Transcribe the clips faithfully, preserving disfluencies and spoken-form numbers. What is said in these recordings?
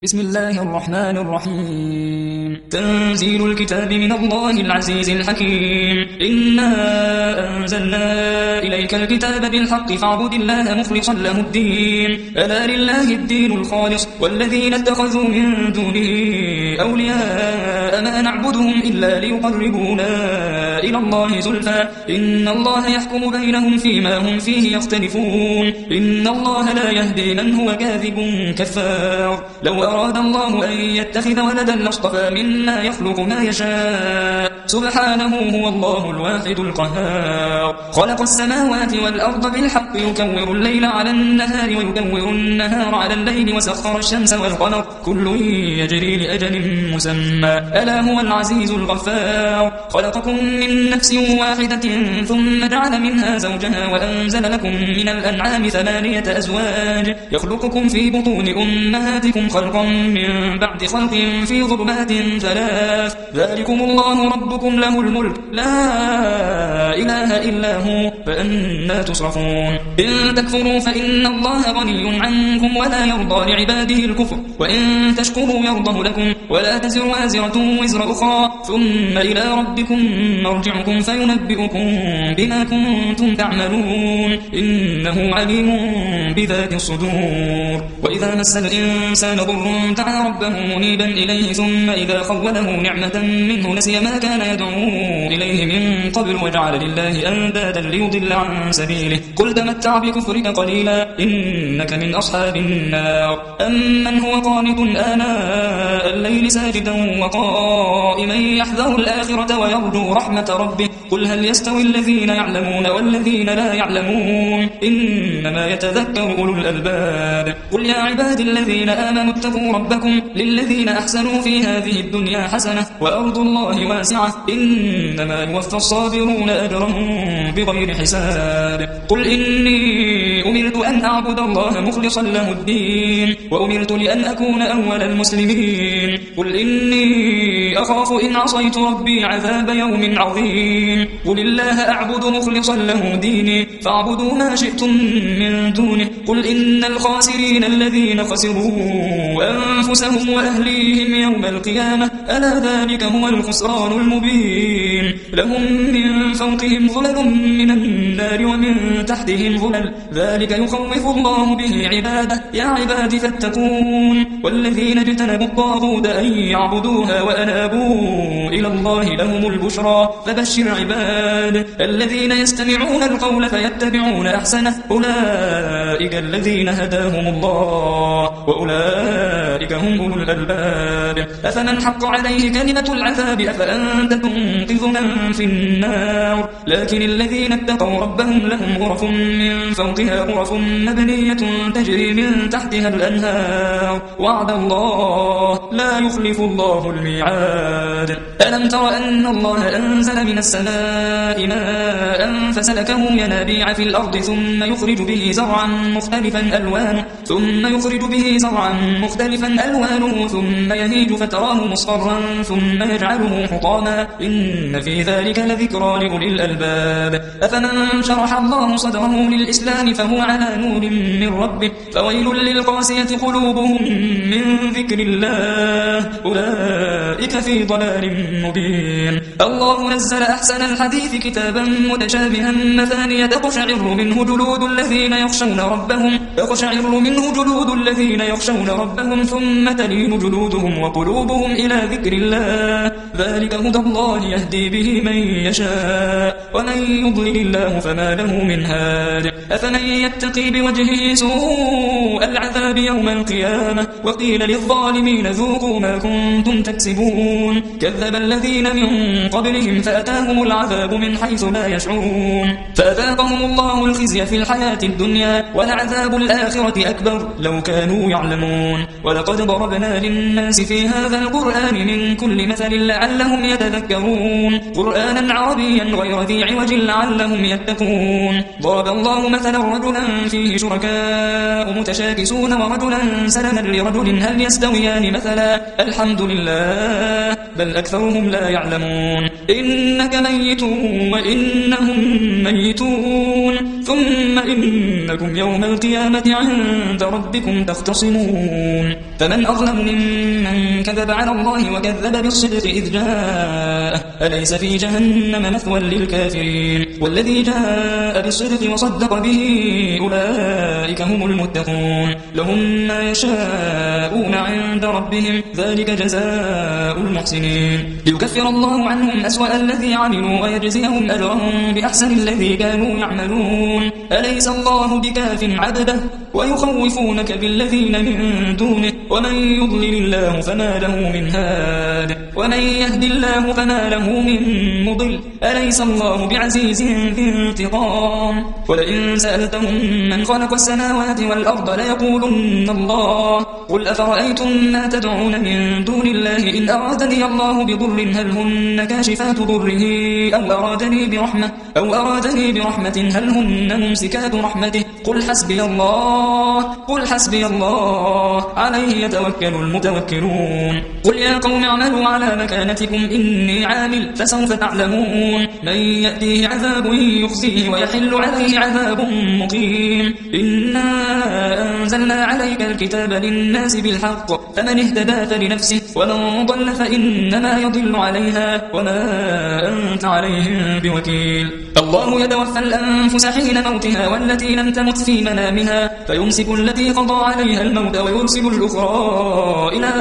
بسم الله الرحمن الرحيم. تنزيل الكتاب من الله العزيز الحكيم. إنا أنزلنا إليك الكتاب بالحق فاعبد الله مخلصا له الدين ألا لله الدين الخالص والذين اتخذوا من دونه أولياء ما نعبدهم إلا ليقربونا إلى الله زلفى إن الله يحكم بينهم فيما هم فيه يختلفون إن الله لا يهدي من هو كاذب كفار. لو أراد الله أن يتخذ ولدا لاصطفى مما يخلق ما يشاء سبحانه هو الله الواحد القهار. خلق السماوات والأرض بالحق يكور الليل على النهار ويكور النهار على الليل وسخر الشمس والقمر كل يجري لأجل مسمى ألا هو العزيز الغفار. خلقكم من نفس واحدة ثم جعل منها زوجها وأنزل لكم من الأنعام ثمانية أزواج يخلقكم في بطون أمهاتكم خلقا من بعد خلق في ظلمات ثلاث ذلكم الله ربكم له الملك لا إله إلا هو فأنا تصرفون. إن تكفروا فإن الله غني عنكم ولا يرضى لعباده الكفر وإن تشكروا يرضه لكم ولا تزر وازرة وزر أخرى ثم إلى ربكم مرجعكم فينبئكم بما كنتم تعملون إنه عليم بذات الصدور. وإذا مس الإنسان ضر دعا ربه منيبا إليه ثم إذا خوله نعمة منه نسي ما كان يدعو إليه من قبل وجعل لله أندادا ليضل عن سبيله قل تمتع بكفرك قليلا إنك من أصحاب النار. أمن هو قانت آناء الليل ساجدا وقائما يحذر الآخرة ويرجو رحمة ربه قل هل يستوي الذين يعلمون والذين لا يعلمون إنما يتذكر أولو الألباب. قل يا عبادي الذين آمنوا اتقوا ربكم للذين أحسنوا في هذه الدنيا حسنة وأرض الله واسعة إنما يوفى الصابرون أجرهم بغير حساب. قل إني أمرت أن أعبد الله مخلصا له الدين وأمرت لأن أكون أول المسلمين. قل إني أخاف إن عصيت ربي عذاب يوم عظيم. قل الله أعبد مخلصا له ديني فاعبدوا ما شئتم من دونه. قل إن الخاسرين الذين خسروا أنفسهم وأهليهم يوم القيامة ألا ذلك هو الخسران المبين. لهم من فوقهم ظلل من النار ومن تحتهم ظلل ذلك يخوف الله به عباده يا عباد فاتقون. والذين اجتنبوا الطاغوت أن يعبدوها وأنابوا إلى الله لهم البشرى فبشر عباد الذين يستمعون القول فيتبعون أحسنه أولئك الذين هداهم الله وأولئك هم أولو الألباب. أفمن حق عليه كلمة العذاب أفأنت تنقذ من في النار. لكن الذين اتقوا ربهم لهم غرف من فوقها غرف مبنية تجري من تحتها الأنهار وعد الله لا يخلف الله الميعاد. ألم تر أن الله أنزل من السماء ماء فسلكه ينابيع في الأرض ثم يخرج به زرعا مختلفا ألوانه ثم يخرج به زرعا مختلفا ألوانه ثم يهيج فتراه مصفرا ثم يجعله حطاما إن في ذلك لذكرى لأولي الألباب. أفمن شرح الله صدره للإسلام فهو على نور من ربه فويل للقاسية قلوبهم من ذكر الله أولئك في ضلال مبين. الله نزل أحسن الحديث كتابا متشابها مثانية تقشعر منه جلود الذين يخشون ربهم تقشعر منه جلود الذين يخشون ربهم ثم تلين جلودهم وقلوبهم إلى ذكر الله ذلك هدى الله يهدي به من يشاء ومن يضلل الله فما له من هاد. أفمن يتقي بوجهه سوء العذاب يوم القيامة وقيل للظالمين ذوقوا ما كنتم تكسبون كذب الذين من قبلهم فأتاهم العذاب من حيث لا يشعرون فأذاقهم الله الخزي في الحياة الدنيا ولعذاب الآخرة أكبر لو كانوا يعلمون. ولقد ضربنا للناس في هذا القرآن من كل مثل لعلهم يتذكرون قرآنا عربيا غير ذي عوج لعلهم يتقون. ضرب الله مثلا رجلا فيه شركاء متشاكسون ورجلا سلما لرجل هل يستويان مثلا الحمد لله بل أكثرهم لا يعلمون. إنك ميت وإنهم ميتون ثم إنكم يوم القيامة عند ربكم تختصمون فمن أظلم ممن كذب على الله وكذب بالصدق إذ جاء أليس في جهنم مثوى للكافرين والذي جاء بالصدق وصدق به أولئك هم المتقون لهم ما يشاءون عند ربهم ذلك جزاء المحسنين ليكفر الله عنهم أسوأ الذي عملوا ويجزيهم أجرهم بأحسن الذي كانوا يعملون أليس الله بكاف عبده ويخوفونك بالذين من دونه ومن يضلل الله فما له من هاد ومن يهد الله فما له من مضل أليس الله بعزيز ذي انتقام ولئن سألتهم من خلق السماوات والأرض ليقولن الله قل أفرأيتم ما تدعون من دون الله إن أرادني الله بضر هل هن كاشفات ضره أو أرادني برحمة أو أرادني برحمة هل هن ممسكات رحمته قل حسبي الله قل حسبي الله عليه يتوكل المتوكلون قل يا قوم اعملوا على مكانتكم إني عامل فسوف تعلمون من يأتيه عذاب يخزيه ويحل عليه عذاب مقيم إنا أنزلنا عليك الكتاب للناس بالحق فمن اهتدى فلنفسه ومن ضل فإنما يضل عليها وما أنت عليهم بوكيل الله يتوفى الأنفس حين موتها والتي لم تمت في منامها فيمسك التي قضى عليها الموت ويرسل الأخرى إلى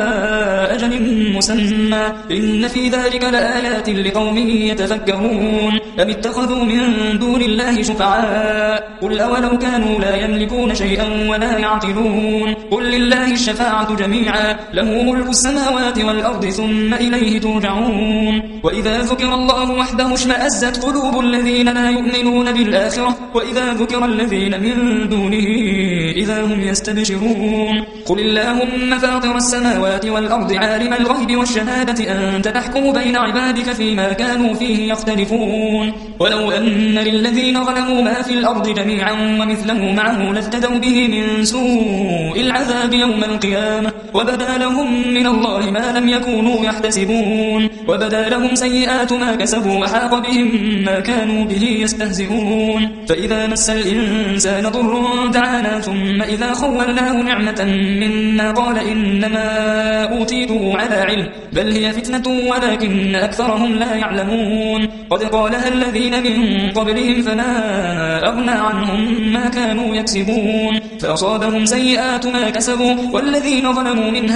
أجل مسمى إن في ذلك لآيات لقوم يتفكرون أم اتخذوا من دون الله شفعاء قل أولو كانوا لا يملكون شيئا ولا يعقلون قل لله الشفاعة جميعا له ملك السماوات والأرض ثم إليه ترجعون وإذا ذكر الله وحده اشمأزت قلوب الذين لا يؤمنون بالآخرة وإذا ذكر الذين من دونه إذا هم يستبشرون قل اللهم فاطر السماوات والأرض عالم الغيب والشهادة أنت تحكم بين عبادك فيما كانوا فيه يختلفون ولو أن للذين ظلموا ما في الأرض جميعا ومثله معه لافتدوا به من سوء العذاب يوم القيامة وبدا لهم من الله ما لم يكونوا يحتسبون وبدا لهم سيئات ما كسبوا وحاق بهم ما كانوا به يستهزئون فإذا مس الإنسان ضر دعانا ثم إذا خولناه نعمة منا قال إنما أوتيته على علم بل هي فتنة ولكن أكثرهم لا يعلمون قد قالها الذين من قبلهم فما أغنى عنهم ما كانوا يكسبون فأصابهم سيئات ما كسبوا والذين ظلموا من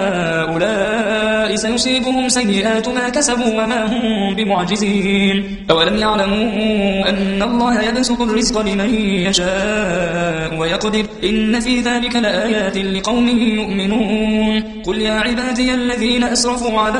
هؤلاء سيصيبهم سيئات ما كسبوا وما هم بمعجزين أولم يعلموا أن الله يبسط الرزق لمن يشاء ويقدر إن في ذلك لآيات لقوم يؤمنون قل يا عبادي الذين أسرفوا على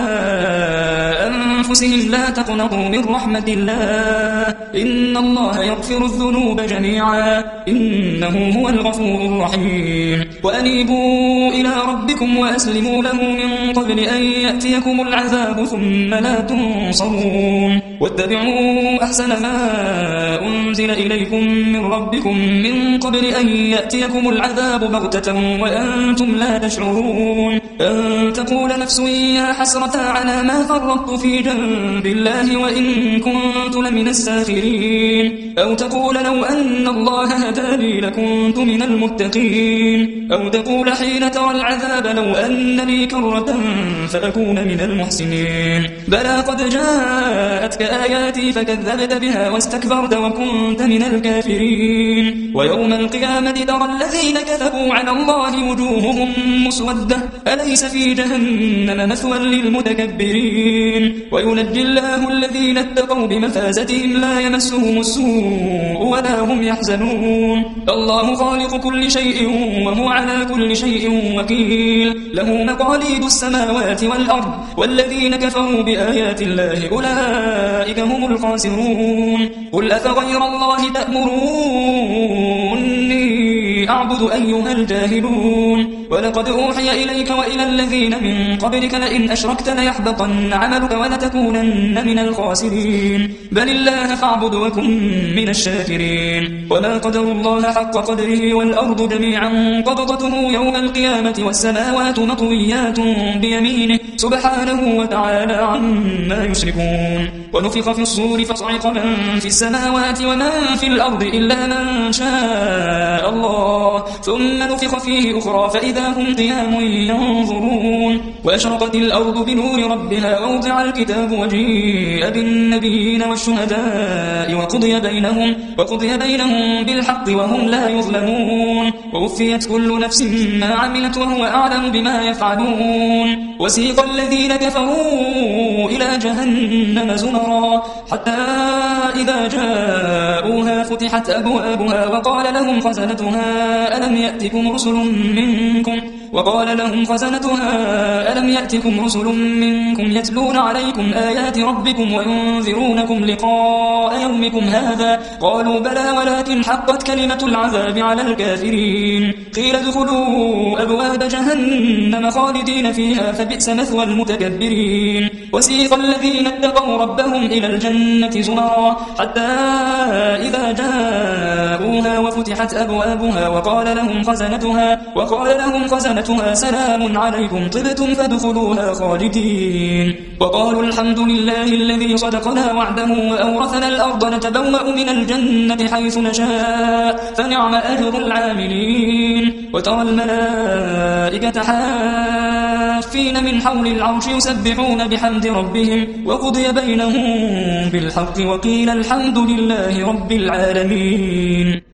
أنفسهم لا تقنطوا من رحمة الله إن الله يغفر الذنوب جميعا إنه هو الغفور الرحيم وأنيبوا إلى ربكم وأسلموا له من قبل أن يأتيكم العذاب ثم لا تنصرون واتبعوا أحسن ما أنزل إليكم من ربكم من قبل أن يأتيكم العذاب بغتة وأنتم لا تشعرون أن تقول نفس يا حسرة على ما فرطت في جنب الله وإن كنت لمن الساخرين أو تقول لو أن الله هداني لكنت من المتقين أو تقول حين ترى العذاب لو أن لي كرة فأكون من المحسنين بلى قد جاءتك آياتي فكذبت بها واستكبرت وكنت من الكافرين ويوم القيامة ترى الذين كذبوا على الله وجوههم مسودة أليس في جهنم مثوى للمتكبرين وينجي الله الذين اتقوا بمفازتهم لا يمسهم السوء ولا هم يحزنون الله خالق كل شيء وهو على كل شيء وكيل له مقاليد السماوات والأرض والذين كفروا بآيات الله أولئك هم الخاسرون قل أفغير الله تأمروني أعبد أيها الجاهلون ولقد أوحي إليك وإلى الذين من قبلك لئن أشركت ليحبطن عملك ولتكونن من الخاسرين بل الله فاعبد وكن من الشاكرين وما قدر الله حق قدره والأرض جميعا قبضته يوم القيامة والسماوات مطويات بيمينه سبحانه وتعالى عما يشركون ونفخ في الصور فصعق من في السماوات ومن في الأرض إلا من شاء الله ثم نفخ فيه أخرى فإذا هم قيام ينظرون وأشرقت الأرض بنور ربها ووضع الكتاب وجيء بالنبيين والشهداء وقضي بينهم, وقضي بينهم بالحق وهم لا يظلمون ووفيت كل نفس ما عملت وهو أعلم بما يفعلون وسيق الذين كفروا إلى جهنم زمرا حتى إذا جاءوها فتحت أبوابها وقال لهم خزنتها ألم يأتكم رسل منكم وقال لهم خزنتها ألم يأتكم رسل منكم يتلون عليكم آيات ربكم وينذرونكم لقاء يومكم هذا قالوا بلى ولكن حقت كلمة العذاب على الكافرين قيل ادخلوا أبواب جهنم خالدين فيها فبئس مثوى المتكبرين وسيق الذين اتقوا ربهم إلى الجنة زمرا حتى إذا جاءوها وفتحت أبوابها وقال لهم خزنتها وقال لهم خزنتها سلام عليكم طبتم فادخلوها خالدين وقالوا الحمد لله الذي صدقنا وعده وأورثنا الأرض نتبوأ من الجنة حيث نشاء فنعم أجر العاملين وترى الملائكة حافين من حول العرش يسبحون بحمد ربهم وقضي بينهم بالحق وقيل الحمد لله رب العالمين.